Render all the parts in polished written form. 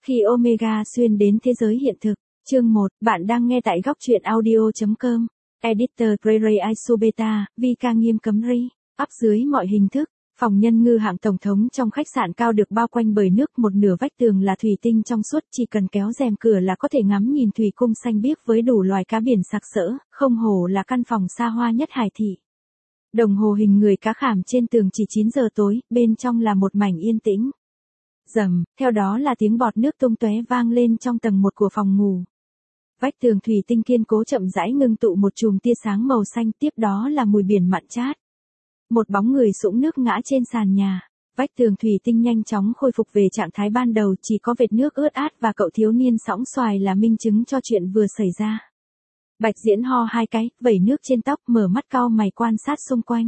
Khi Omega xuyên đến thế giới hiện thực, chương 1, bạn đang nghe tại góc truyện audio.com. Editor Prey Aisubeta, Vika Nghiêm Cấm Ri, áp dưới mọi hình thức. Phòng nhân ngư hạng tổng thống trong khách sạn cao được bao quanh bởi nước, một nửa vách tường là thủy tinh trong suốt, chỉ cần kéo rèm cửa là có thể ngắm nhìn thủy cung xanh biếc với đủ loài cá biển sặc sỡ, không hổ là căn phòng xa hoa nhất Hải Thị. Đồng hồ hình người cá khảm trên tường chỉ 9 giờ tối, bên trong là một mảnh yên tĩnh. Rầm, theo đó là tiếng bọt nước tung tóe vang lên trong tầng 1 của phòng ngủ. Vách tường thủy tinh kiên cố chậm rãi ngưng tụ một chùm tia sáng màu xanh, tiếp đó là mùi biển mặn chát. Một bóng người sũng nước ngã trên sàn nhà. Vách tường thủy tinh nhanh chóng khôi phục về trạng thái ban đầu, chỉ có vệt nước ướt át và cậu thiếu niên sõng xoài là minh chứng cho chuyện vừa xảy ra. Bạch Diễn ho hai cái, vẩy nước trên tóc, mở mắt cau mày quan sát xung quanh.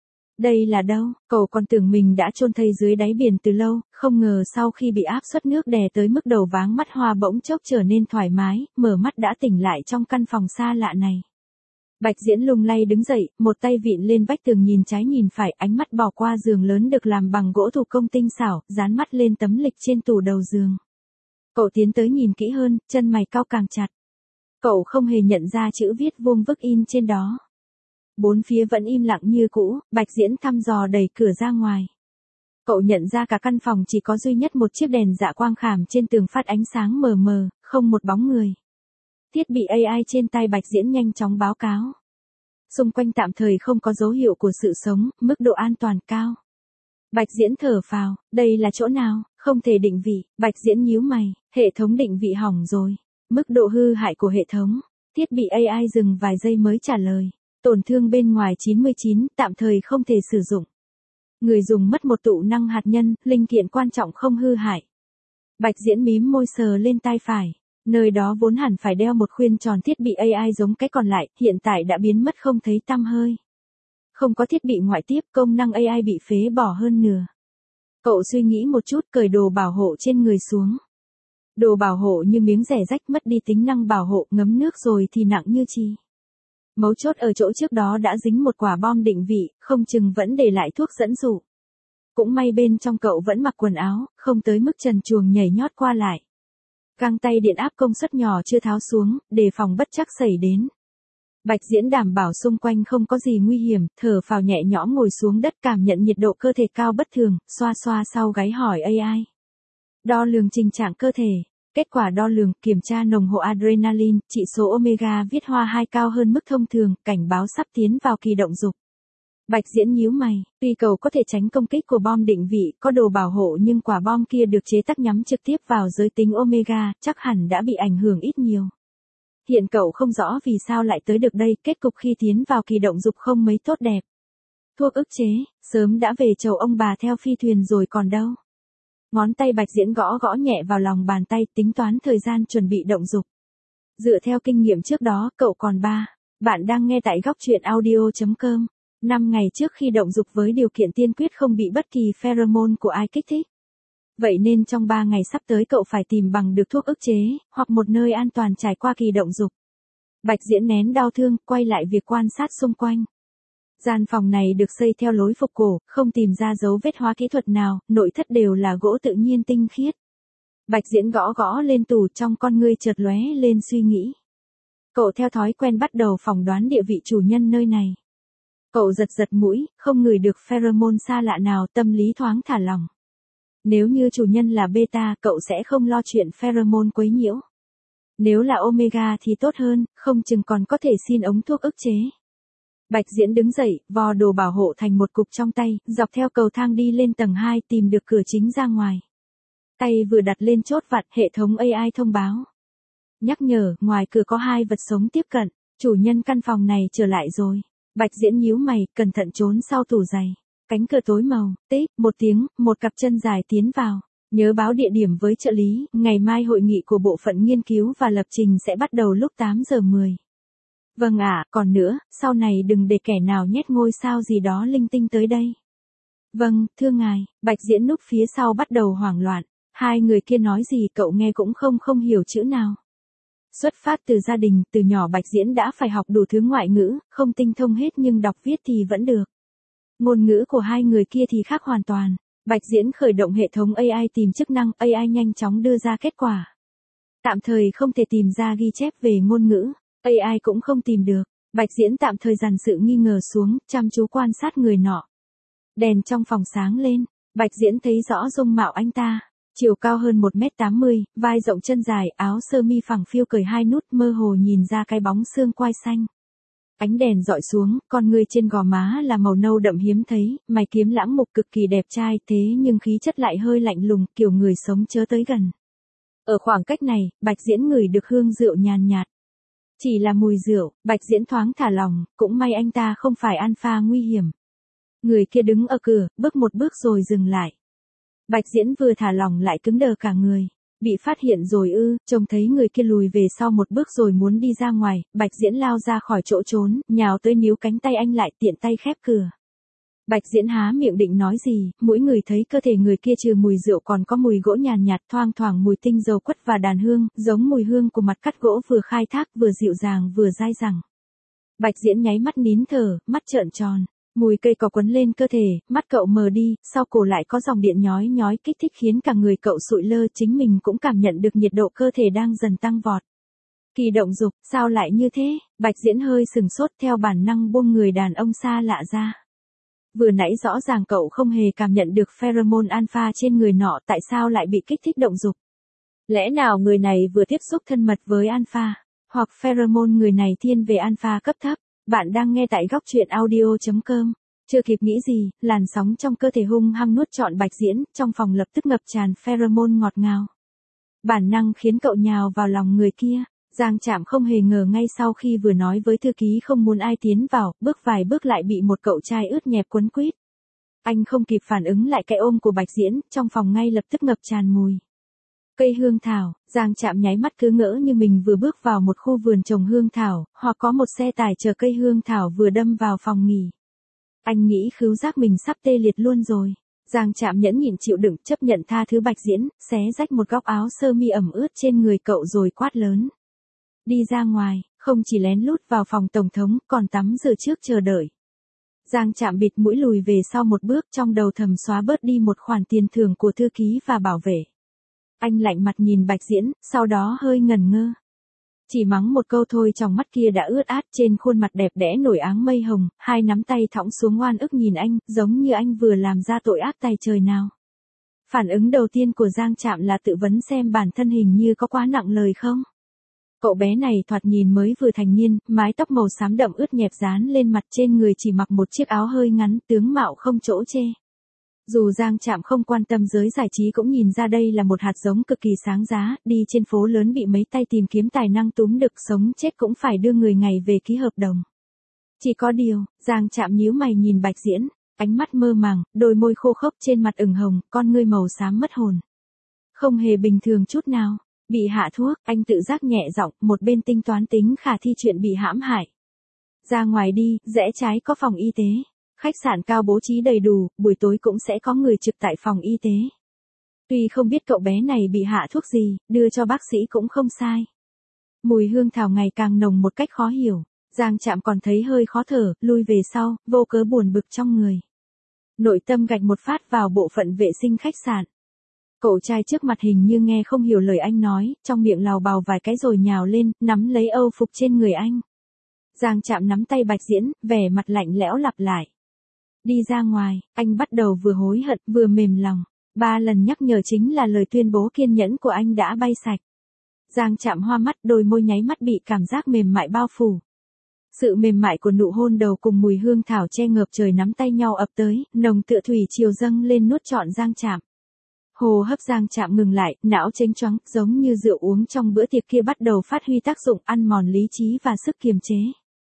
Đây là đâu? Cậu còn tưởng mình đã chôn thây dưới đáy biển từ lâu, không ngờ sau khi bị áp suất nước đè tới mức đầu váng mắt hoa bỗng chốc trở nên thoải mái, mở mắt đã tỉnh lại trong căn phòng xa lạ này. Bạch Diễn lung lay đứng dậy, một tay vịn lên vách tường nhìn trái nhìn phải, ánh mắt bỏ qua giường lớn được làm bằng gỗ thủ công tinh xảo, dán mắt lên tấm lịch trên tủ đầu giường. Cậu tiến tới nhìn kỹ hơn, chân mày cau càng chặt. Cậu không hề nhận ra chữ viết vuông vức in trên đó. Bốn phía vẫn im lặng như cũ, Bạch Diễn thăm dò đẩy cửa ra ngoài. Cậu nhận ra cả căn phòng chỉ có duy nhất một chiếc đèn dạ quang khảm trên tường phát ánh sáng mờ mờ, không một bóng người. Thiết bị AI trên tay Bạch Diễn nhanh chóng báo cáo. Xung quanh tạm thời không có dấu hiệu của sự sống, mức độ an toàn cao. Bạch Diễn thở phào, đây là chỗ nào, không thể định vị. Bạch Diễn nhíu mày, hệ thống định vị hỏng rồi. Mức độ hư hại của hệ thống. Thiết bị AI dừng vài giây mới trả lời. Tổn thương bên ngoài 99, tạm thời không thể sử dụng. Người dùng mất một tụ năng hạt nhân, linh kiện quan trọng không hư hại. Bạch Diễn mím môi sờ lên tai phải. Nơi đó vốn hẳn phải đeo một khuyên tròn thiết bị AI giống cái còn lại, hiện tại đã biến mất không thấy tăm hơi. Không có thiết bị ngoại tiếp, công năng AI bị phế bỏ hơn nửa. Cậu suy nghĩ một chút, cởi đồ bảo hộ trên người xuống. Đồ bảo hộ như miếng rẻ rách, mất đi tính năng bảo hộ, ngấm nước rồi thì nặng như chì. Mấu chốt ở chỗ trước đó đã dính một quả bom định vị, không chừng vẫn để lại thuốc dẫn dụ. Cũng may bên trong cậu vẫn mặc quần áo, không tới mức trần truồng nhảy nhót qua lại. Găng tay điện áp công suất nhỏ chưa tháo xuống, đề phòng bất trắc xảy đến. Bạch Diễn đảm bảo xung quanh không có gì nguy hiểm, thở phào nhẹ nhõm ngồi xuống đất cảm nhận nhiệt độ cơ thể cao bất thường, xoa xoa sau gáy hỏi AI. Đo lường trình trạng cơ thể. Kết quả đo lường, kiểm tra nồng độ adrenaline, chỉ số omega viết hoa 2 cao hơn mức thông thường, cảnh báo sắp tiến vào kỳ động dục. Bạch Diễn nhíu mày, tuy cậu có thể tránh công kích của bom định vị, có đồ bảo hộ nhưng quả bom kia được chế tác nhắm trực tiếp vào giới tính omega, chắc hẳn đã bị ảnh hưởng ít nhiều. Hiện cậu không rõ vì sao lại tới được đây, kết cục khi tiến vào kỳ động dục không mấy tốt đẹp. Thuốc ức chế, sớm đã về chầu ông bà theo phi thuyền rồi còn đâu. Ngón tay Bạch Diễn gõ gõ nhẹ vào lòng bàn tay, tính toán thời gian chuẩn bị động dục. Dựa theo kinh nghiệm trước đó, cậu còn 3. Bạn đang nghe tại góc truyện audio.com. 5 ngày trước khi động dục với điều kiện tiên quyết không bị bất kỳ pheromone của ai kích thích. Vậy nên trong 3 ngày sắp tới cậu phải tìm bằng được thuốc ức chế, hoặc một nơi an toàn trải qua kỳ động dục. Bạch Diễn nén đau thương, quay lại việc quan sát xung quanh. Gian phòng này được xây theo lối phục cổ, không tìm ra dấu vết hóa kỹ thuật nào, nội thất đều là gỗ tự nhiên tinh khiết. Bạch Diễn gõ gõ lên tủ, trong con ngươi chợt lóe lên suy nghĩ. Cậu theo thói quen bắt đầu phỏng đoán địa vị chủ nhân nơi này. Cậu giật giật mũi, không ngửi được pheromone xa lạ nào, tâm lý thoáng thả lỏng. Nếu như chủ nhân là beta, cậu sẽ không lo chuyện pheromone quấy nhiễu. Nếu là omega thì tốt hơn, không chừng còn có thể xin ống thuốc ức chế. Bạch Diễn đứng dậy, vò đồ bảo hộ thành một cục trong tay, dọc theo cầu thang đi lên tầng 2 tìm được cửa chính ra ngoài. Tay vừa đặt lên chốt vặt, hệ thống AI thông báo. Nhắc nhở, ngoài cửa có 2 vật sống tiếp cận, chủ nhân căn phòng này trở lại rồi. Bạch Diễn nhíu mày, cẩn thận trốn sau tủ giày. Cánh cửa tối màu, tích, một tiếng, một cặp chân dài tiến vào. Nhớ báo địa điểm với trợ lý, ngày mai hội nghị của bộ phận nghiên cứu và lập trình sẽ bắt đầu lúc 8 giờ 10. Vâng ạ, còn nữa, sau này đừng để kẻ nào nhét ngôi sao gì đó linh tinh tới đây. Vâng, thưa ngài. Bạch Diễn núp phía sau bắt đầu hoảng loạn. Hai người kia nói gì cậu nghe cũng không hiểu chữ nào. Xuất phát từ gia đình, từ nhỏ Bạch Diễn đã phải học đủ thứ ngoại ngữ, không tinh thông hết nhưng đọc viết thì vẫn được. Ngôn ngữ của hai người kia thì khác hoàn toàn. Bạch Diễn khởi động hệ thống AI tìm chức năng, AI nhanh chóng đưa ra kết quả. Tạm thời không thể tìm ra ghi chép về ngôn ngữ, AI cũng không tìm được. Bạch Diễn tạm thời dằn sự nghi ngờ xuống, chăm chú quan sát người nọ. Đèn trong phòng sáng lên, Bạch Diễn thấy rõ dung mạo anh ta. Chiều cao hơn 1m80, vai rộng chân dài, áo sơ mi phẳng phiu cởi 2 nút, mơ hồ nhìn ra cái bóng xương quai xanh. Ánh đèn dọi xuống, con người trên gò má là màu nâu đậm hiếm thấy, mày kiếm lãng mục cực kỳ đẹp trai, thế nhưng khí chất lại hơi lạnh lùng, kiểu người sống chớ tới gần. Ở khoảng cách này, Bạch Diễn ngửi được hương rượu nhàn nhạt. Chỉ là mùi rượu, Bạch Diễn thoáng thả lòng, cũng may anh ta không phải alpha nguy hiểm. Người kia đứng ở cửa, bước một bước rồi dừng lại. Bạch Diễn vừa thả lòng lại cứng đờ cả người. Bị phát hiện rồi ư? Trông thấy người kia lùi về sau một bước rồi muốn đi ra ngoài, Bạch Diễn lao ra khỏi chỗ trốn, nhào tới níu cánh tay anh lại, tiện tay khép cửa. Bạch Diễn há miệng định nói gì, mỗi người thấy cơ thể người kia trừ mùi rượu còn có mùi gỗ nhàn nhạt, thoang thoảng mùi tinh dầu quất và đàn hương, giống mùi hương của mặt cắt gỗ vừa khai thác vừa dịu dàng vừa dai dẳng. Bạch Diễn nháy mắt nín thở, mắt trợn tròn. Mùi cây cỏ quấn lên cơ thể, mắt cậu mờ đi, sau cổ lại có dòng điện nhói nhói kích thích khiến cả người cậu sụi lơ, chính mình cũng cảm nhận được nhiệt độ cơ thể đang dần tăng vọt. Kỳ động dục, sao lại như thế? Bạch Diễn hơi sừng sốt, theo bản năng buông người đàn ông xa lạ ra. Vừa nãy rõ ràng cậu không hề cảm nhận được pheromone alpha trên người nọ, tại sao lại bị kích thích động dục? Lẽ nào người này vừa tiếp xúc thân mật với alpha, hoặc pheromone người này thiên về alpha cấp thấp? Bạn đang nghe tại góc truyện audio.com. Chưa kịp nghĩ gì, làn sóng trong cơ thể hung hăng nuốt trọn Bạch Diễn, trong phòng lập tức ngập tràn pheromone ngọt ngào. Bản năng khiến cậu nhào vào lòng người kia. Giang Trạm không hề ngờ ngay sau khi vừa nói với thư ký không muốn ai tiến vào, bước vài bước lại bị một cậu trai ướt nhẹp quấn quýt. Anh không kịp phản ứng lại cái ôm của Bạch Diễn, trong phòng ngay lập tức ngập tràn mùi cây hương thảo. Giang Trạm nháy mắt cứ ngỡ như mình vừa bước vào một khu vườn trồng hương thảo, hoặc có một xe tải chở cây hương thảo vừa đâm vào phòng nghỉ. Anh nghĩ khứu giác mình sắp tê liệt luôn rồi. Giang Trạm nhẫn nhịn chịu đựng, chấp nhận tha thứ Bạch Diễn, xé rách một góc áo sơ mi ẩm ướt trên người cậu rồi quát lớn. Đi ra ngoài, không chỉ lén lút vào phòng tổng thống, còn tắm rửa trước chờ đợi. Giang Trạm bịt mũi lùi về sau một bước, trong đầu thầm xóa bớt đi một khoản tiền thưởng của thư ký và bảo vệ. Anh lạnh mặt nhìn Bạch Diễn, sau đó hơi ngần ngơ. Chỉ mắng một câu thôi trong mắt kia đã ướt át, trên khuôn mặt đẹp đẽ nổi áng mây hồng, hai nắm tay thõng xuống oan ức nhìn anh, giống như anh vừa làm ra tội ác tày trời nào. Phản ứng đầu tiên của Giang Trạm là tự vấn xem bản thân hình như có quá nặng lời không. Cậu bé này thoạt nhìn mới vừa thành niên, mái tóc màu xám đậm ướt nhẹp dán lên mặt, trên người chỉ mặc một chiếc áo hơi ngắn, tướng mạo không chỗ chê. Dù Giang Trạm không quan tâm giới giải trí cũng nhìn ra đây là một hạt giống cực kỳ sáng giá, đi trên phố lớn bị mấy tay tìm kiếm tài năng túm được, sống chết cũng phải đưa người ngày về ký hợp đồng. Chỉ có điều, Giang Trạm nhíu mày nhìn Bạch Diễn, ánh mắt mơ màng, đôi môi khô khốc trên mặt ửng hồng, con ngươi màu xám mất hồn. Không hề bình thường chút nào. Bị hạ thuốc, anh tự giác nhẹ giọng, một bên tính toán tính khả thi chuyện bị hãm hại. Ra ngoài đi, rẽ trái có phòng y tế. Khách sạn cao bố trí đầy đủ, buổi tối cũng sẽ có người trực tại phòng y tế. Tuy không biết cậu bé này bị hạ thuốc gì, đưa cho bác sĩ cũng không sai. Mùi hương thảo ngày càng nồng một cách khó hiểu. Giang Trạm còn thấy hơi khó thở, lui về sau, vô cớ buồn bực trong người. Nội tâm gạch một phát vào bộ phận vệ sinh khách sạn. Cậu trai trước mặt hình như nghe không hiểu lời anh nói, trong miệng lào bào vài cái rồi nhào lên, nắm lấy âu phục trên người anh. Giang Trạm nắm tay Bạch Diễn, vẻ mặt lạnh lẽo lặp lại. Đi ra ngoài, anh bắt đầu vừa hối hận vừa mềm lòng. 3 lần nhắc nhở chính là lời tuyên bố kiên nhẫn của anh đã bay sạch. Giang Trạm hoa mắt, đôi môi nháy mắt bị cảm giác mềm mại bao phủ. Sự mềm mại của nụ hôn đầu cùng mùi hương thảo che ngập trời nắm tay nhau ập tới, nồng tựa thủy triều dâng lên nuốt trọn Giang Trạm. Hô hấp Giang Trạm ngừng lại, não chênh choáng, giống như rượu uống trong bữa tiệc kia bắt đầu phát huy tác dụng ăn mòn lý trí và sức kiềm chế.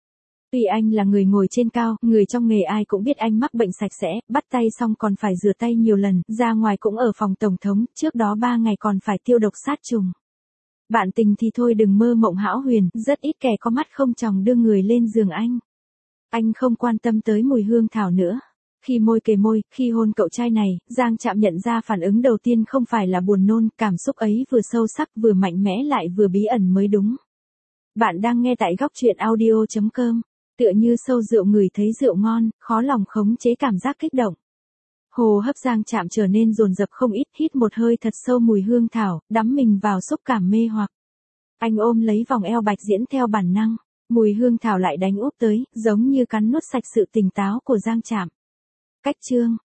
Tuy anh là người ngồi trên cao, người trong nghề ai cũng biết anh mắc bệnh sạch sẽ, bắt tay xong còn phải rửa tay nhiều lần, ra ngoài cũng ở phòng tổng thống, trước đó 3 ngày còn phải tiêu độc sát trùng. Bạn tình thì thôi đừng mơ mộng hão huyền, rất ít kẻ có mắt không tròng đưa người lên giường anh. Anh không quan tâm tới mùi hương thảo nữa. Khi môi kề môi, khi hôn cậu trai này, Giang Trạm nhận ra phản ứng đầu tiên không phải là buồn nôn, cảm xúc ấy vừa sâu sắc vừa mạnh mẽ lại vừa bí ẩn mới đúng. Bạn đang nghe tại góc truyện audio.com. Tựa như sâu rượu ngửi thấy rượu ngon, khó lòng khống chế cảm giác kích động. Hồ hấp Giang Trạm trở nên dồn dập không ít, hít một hơi thật sâu mùi hương thảo, đắm mình vào xúc cảm mê hoặc. Anh ôm lấy vòng eo Bạch Diễn theo bản năng, mùi hương thảo lại đánh úp tới, giống như cắn nuốt sạch sự tỉnh táo của Giang Trạm. Cách chương